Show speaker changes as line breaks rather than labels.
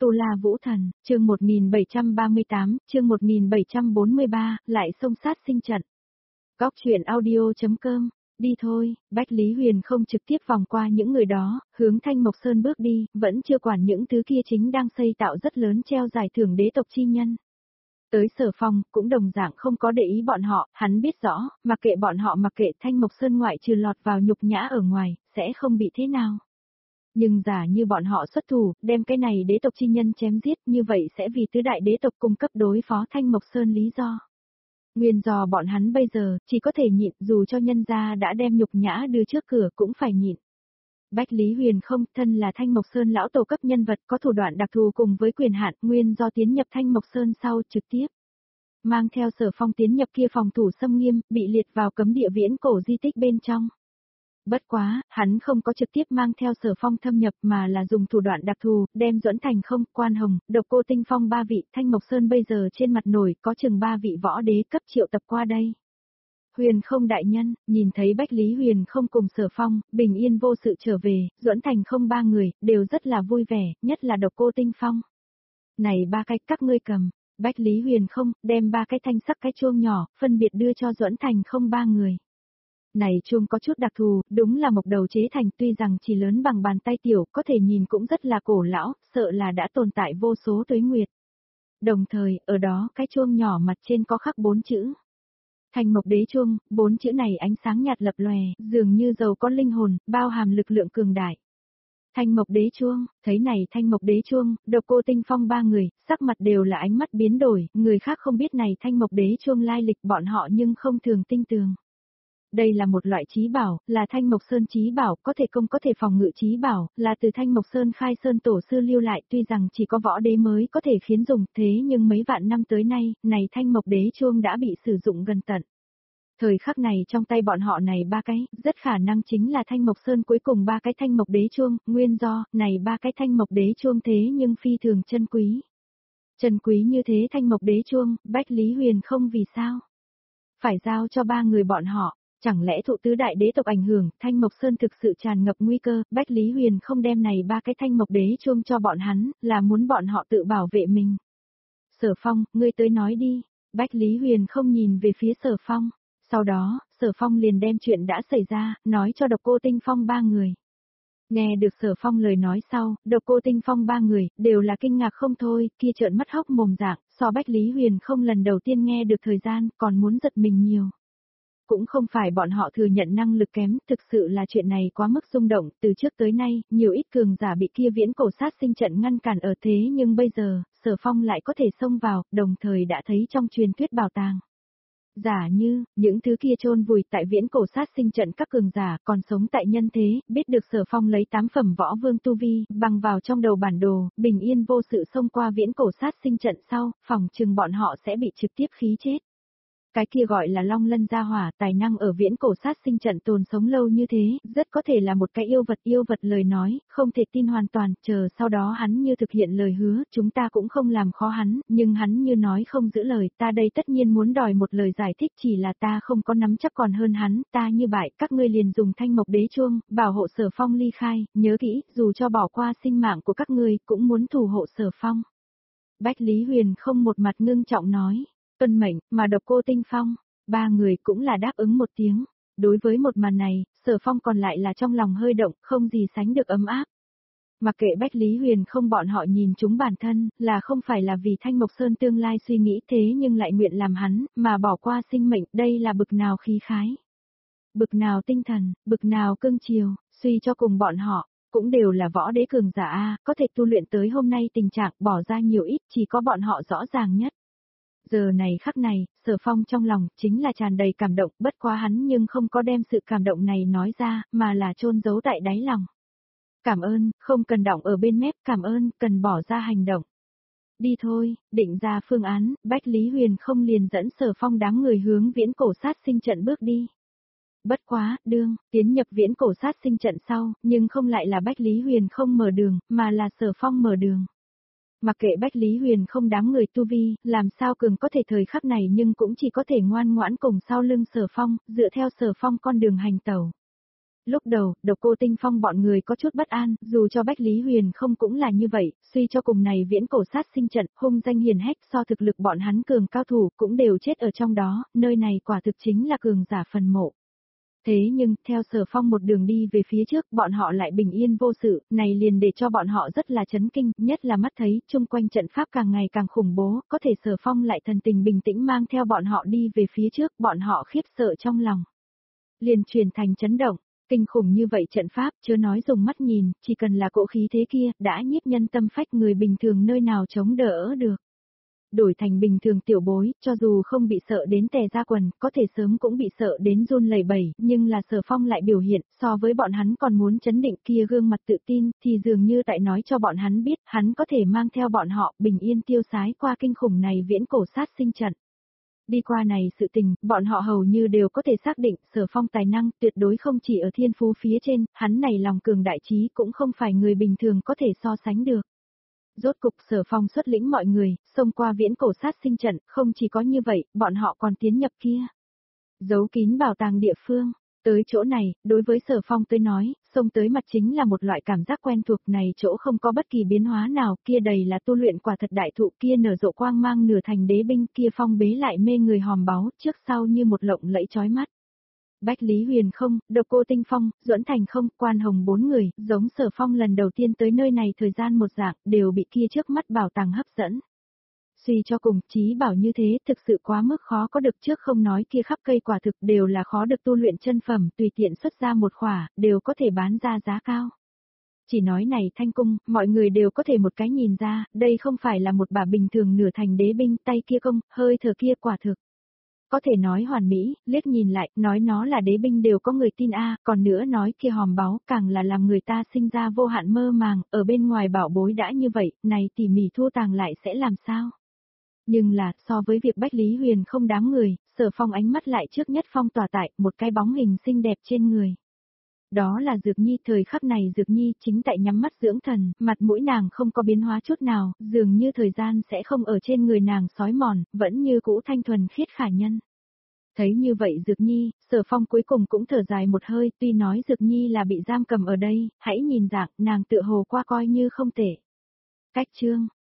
Tu La Vũ Thần, chương 1738, chương 1743, lại xông sát sinh trận. Góc truyện audio.com, đi thôi, Bách Lý Huyền không trực tiếp vòng qua những người đó, hướng Thanh Mộc Sơn bước đi, vẫn chưa quản những thứ kia chính đang xây tạo rất lớn treo giải thưởng đế tộc chi nhân. Tới Sở Phong, cũng đồng dạng không có để ý bọn họ, hắn biết rõ, mặc kệ bọn họ mặc kệ Thanh Mộc Sơn ngoại trừ lọt vào nhục nhã ở ngoài, sẽ không bị thế nào. Nhưng giả như bọn họ xuất thủ, đem cái này đế tộc chi nhân chém giết, như vậy sẽ vì tứ đại đế tộc cung cấp đối phó Thanh Mộc Sơn lý do. Nguyên do bọn hắn bây giờ, chỉ có thể nhịn, dù cho nhân gia đã đem nhục nhã đưa trước cửa cũng phải nhịn. Bách Lý Huyền không, thân là Thanh Mộc Sơn lão tổ cấp nhân vật có thủ đoạn đặc thù cùng với quyền hạn, nguyên do tiến nhập Thanh Mộc Sơn sau trực tiếp. Mang theo Sở Phong tiến nhập kia phòng thủ xâm nghiêm, bị liệt vào cấm địa viễn cổ di tích bên trong. Bất quá, hắn không có trực tiếp mang theo Sở Phong thâm nhập mà là dùng thủ đoạn đặc thù, đem Duẫn Thành không, Quan Hồng, Độc Cô Tinh Phong ba vị, Thanh Mộc Sơn bây giờ trên mặt nổi có chừng 3 vị võ đế cấp triệu tập qua đây. Huyền không đại nhân, nhìn thấy Bách Lý Huyền không cùng Sở Phong, bình yên vô sự trở về, Duẫn Thành không 3 người, đều rất là vui vẻ, nhất là Độc Cô Tinh Phong. Này 3 cái các ngươi cầm, Bách Lý Huyền không, đem 3 cái thanh sắc cái chuông nhỏ, phân biệt đưa cho Duẫn Thành không 3 người. Này chuông có chút đặc thù, đúng là mộc đầu chế thành, tuy rằng chỉ lớn bằng bàn tay tiểu, có thể nhìn cũng rất là cổ lão, sợ là đã tồn tại vô số tuế nguyệt. Đồng thời, ở đó cái chuông nhỏ mặt trên có khắc 4 chữ. Thành mộc đế chuông, 4 chữ này ánh sáng nhạt lập lòe, dường như dầu có linh hồn, bao hàm lực lượng cường đại. Thanh mộc đế chuông, thấy này thanh mộc đế chuông, Độc Cô Tinh Phong 3 người, sắc mặt đều là ánh mắt biến đổi, người khác không biết này thanh mộc đế chuông lai lịch bọn họ nhưng không thường tin tường. Đây là một loại chí bảo, là Thanh Mộc Sơn chí bảo, có thể công có thể phòng ngự chí bảo, là từ Thanh Mộc Sơn khai sơn tổ sư lưu lại, tuy rằng chỉ có võ đế mới có thể khiến dùng, thế nhưng mấy vạn năm tới nay, này Thanh Mộc đế chuông đã bị sử dụng gần tận. Thời khắc này trong tay bọn họ này 3 cái, rất khả năng chính là Thanh Mộc Sơn cuối cùng 3 cái Thanh Mộc đế chuông, nguyên do, này 3 cái Thanh Mộc đế chuông thế nhưng phi thường chân quý. Chân quý như thế Thanh Mộc đế chuông, Bách Lý Huyền không vì sao? Phải giao cho 3 người bọn họ. Chẳng lẽ thụ tứ đại đế tộc ảnh hưởng, Thanh Mộc Sơn thực sự tràn ngập nguy cơ, Bách Lý Huyền không đem này 3 cái Thanh Mộc đế chuông cho bọn hắn, là muốn bọn họ tự bảo vệ mình. Sở Phong, ngươi tới nói đi, Bách Lý Huyền không nhìn về phía Sở Phong, sau đó, Sở Phong liền đem chuyện đã xảy ra, nói cho Độc Cô Tinh Phong 3 người. Nghe được Sở Phong lời nói sau, Độc Cô Tinh Phong 3 người, đều là kinh ngạc không thôi, kia trợn mắt hốc mồm dạng, so Bách Lý Huyền không lần đầu tiên nghe được thời gian, còn muốn giật mình nhiều. Cũng không phải bọn họ thừa nhận năng lực kém, thực sự là chuyện này quá mức rung động, từ trước tới nay, nhiều ít cường giả bị kia viễn cổ sát sinh trận ngăn cản ở thế nhưng bây giờ, Sở Phong lại có thể xông vào, đồng thời đã thấy trong truyền thuyết bảo tàng. Giả như, những thứ kia chôn vùi tại viễn cổ sát sinh trận các cường giả còn sống tại nhân thế, biết được Sở Phong lấy 8 phẩm võ vương tu vi, bằng vào trong đầu bản đồ, bình yên vô sự xông qua viễn cổ sát sinh trận sau, phòng chừng bọn họ sẽ bị trực tiếp khí chết. Cái kia gọi là Long Lân gia hỏa, tài năng ở viễn cổ sát sinh trận tồn sống lâu như thế, rất có thể là một cái yêu vật lời nói, không thể tin hoàn toàn, chờ sau đó hắn như thực hiện lời hứa, chúng ta cũng không làm khó hắn, nhưng hắn như nói không giữ lời, ta đây tất nhiên muốn đòi một lời giải thích, chỉ là ta không có nắm chắc còn hơn hắn, ta như bại, các ngươi liền dùng Thanh Mộc đế chuông, bảo hộ Sở Phong ly khai, nhớ kỹ, dù cho bỏ qua sinh mạng của các ngươi, cũng muốn thủ hộ Sở Phong. Bách Lý Huyền không một mặt ngưng trọng nói. Tuân mệnh, mà Độc Cô Tinh Phong, 3 người cũng là đáp ứng một tiếng. Đối với một màn này, Sở Phong còn lại là trong lòng hơi động, không gì sánh được ấm áp. Mặc kệ Bách Lý Huyền không bọn họ nhìn chúng bản thân, là không phải là vì Thanh Mộc Sơn tương lai suy nghĩ thế nhưng lại nguyện làm hắn, mà bỏ qua sinh mệnh, đây là bực nào khí khái. Bực nào tinh thần, bực nào cương chiều, suy cho cùng bọn họ. Cũng đều là võ đế cường giả A, có thể tu luyện tới hôm nay tình trạng bỏ ra nhiều ít, chỉ có bọn họ rõ ràng nhất. Giờ này khắc này, Sở Phong trong lòng chính là tràn đầy cảm động, bất quá hắn nhưng không có đem sự cảm động này nói ra, mà là chôn giấu tại đáy lòng. Cảm ơn, không cần động ở bên mép, cảm ơn, cần bỏ ra hành động. Đi thôi, định ra phương án, Bách Lý Huyền không liền dẫn Sở Phong đám người hướng viễn cổ sát sinh trận bước đi. Bất quá, tiến nhập viễn cổ sát sinh trận sau, nhưng không lại là Bách Lý Huyền không mở đường, mà là Sở Phong mở đường. Mặc kệ Bách Lý Huyền không đám người tu vi, làm sao cường có thể thời khắc này nhưng cũng chỉ có thể ngoan ngoãn cùng sau lưng Sở Phong, dựa theo Sở Phong con đường hành tẩu. Lúc đầu, Độc Cô Tinh Phong bọn người có chút bất an, dù cho Bách Lý Huyền không cũng là như vậy, suy cho cùng này viễn cổ sát sinh trận, hung danh hiền hách so thực lực bọn hắn cường cao thủ cũng đều chết ở trong đó, nơi này quả thực chính là cường giả phần mộ. Thế nhưng, theo Sở Phong một đường đi về phía trước, bọn họ lại bình yên vô sự, này liền để cho bọn họ rất là chấn kinh, nhất là mắt thấy, chung quanh trận pháp càng ngày càng khủng bố, có thể Sở Phong lại thần tình bình tĩnh mang theo bọn họ đi về phía trước, bọn họ khiếp sợ trong lòng. Liền truyền thành chấn động, kinh khủng như vậy trận pháp, chớ nói dùng mắt nhìn, chỉ cần là cỗ khí thế kia, đã nhiếp nhân tâm phách người bình thường nơi nào chống đỡ được. Đổi thành bình thường tiểu bối, cho dù không bị sợ đến tè ra quần, có thể sớm cũng bị sợ đến run lẩy bẩy, nhưng là Sở Phong lại biểu hiện, so với bọn hắn còn muốn chấn định kia gương mặt tự tin, thì dường như tại nói cho bọn hắn biết, hắn có thể mang theo bọn họ bình yên tiêu sái qua kinh khủng này viễn cổ sát sinh trận. Đi qua này sự tình, bọn họ hầu như đều có thể xác định Sở Phong tài năng tuyệt đối không chỉ ở thiên phú phía trên, hắn này lòng cường đại trí cũng không phải người bình thường có thể so sánh được. Rốt cục Sở Phong xuất lĩnh mọi người, xông qua viễn cổ sát sinh trận, không chỉ có như vậy, bọn họ còn tiến nhập kia. Giấu kín bảo tàng địa phương. Tới chỗ này, đối với Sở Phong tới nói, xông tới mặt chính là một loại cảm giác quen thuộc này chỗ không có bất kỳ biến hóa nào, kia đầy là tu luyện quả thật đại thụ kia nở rộ quang mang nửa thành đế binh kia phong bế lại mê người hòm báu, trước sau như một lộng lẫy chói mắt. Bách Lý Huyền không, Độc Cô Tinh Phong, Duẫn Thành không, Quan Hồng bốn người, giống Sở Phong lần đầu tiên tới nơi này thời gian một dạng, đều bị kia trước mắt bảo tàng hấp dẫn. Suy cho cùng, trí bảo như thế thực sự quá mức khó có được trước không nói kia khắp cây quả thực đều là khó được tu luyện chân phẩm, tùy tiện xuất ra một khỏa, đều có thể bán ra giá cao. Chỉ nói này thanh cung, mọi người đều có thể một cái nhìn ra, đây không phải là một bả bình thường nửa thành đế binh, tay kia công, hơi thở kia quả thực. Có thể nói hoàn mỹ, liếc nhìn lại, nói nó là đế binh đều có người tin còn nữa nói kia hòm báu, càng là làm người ta sinh ra vô hạn mơ màng, ở bên ngoài bảo bối đã như vậy, này tỉ mỉ thu tàng lại sẽ làm sao? Nhưng là, so với việc Bách Lý Huyền không đám người, Sở Phong ánh mắt lại trước nhất phong tỏa tại một cái bóng hình xinh đẹp trên người. Đó là Dược Nhi, thời khắc này Dược Nhi chính tại nhắm mắt dưỡng thần, mặt mũi nàng không có biến hóa chút nào, dường như thời gian sẽ không ở trên người nàng sói mòn, vẫn như cũ thanh thuần khiết khả nhân. Thấy như vậy Dược Nhi, Sở Phong cuối cùng cũng thở dài một hơi, tuy nói Dược Nhi là bị giam cầm ở đây, hãy nhìn dạng, nàng tựa hồ qua coi như không tệ. Cách chương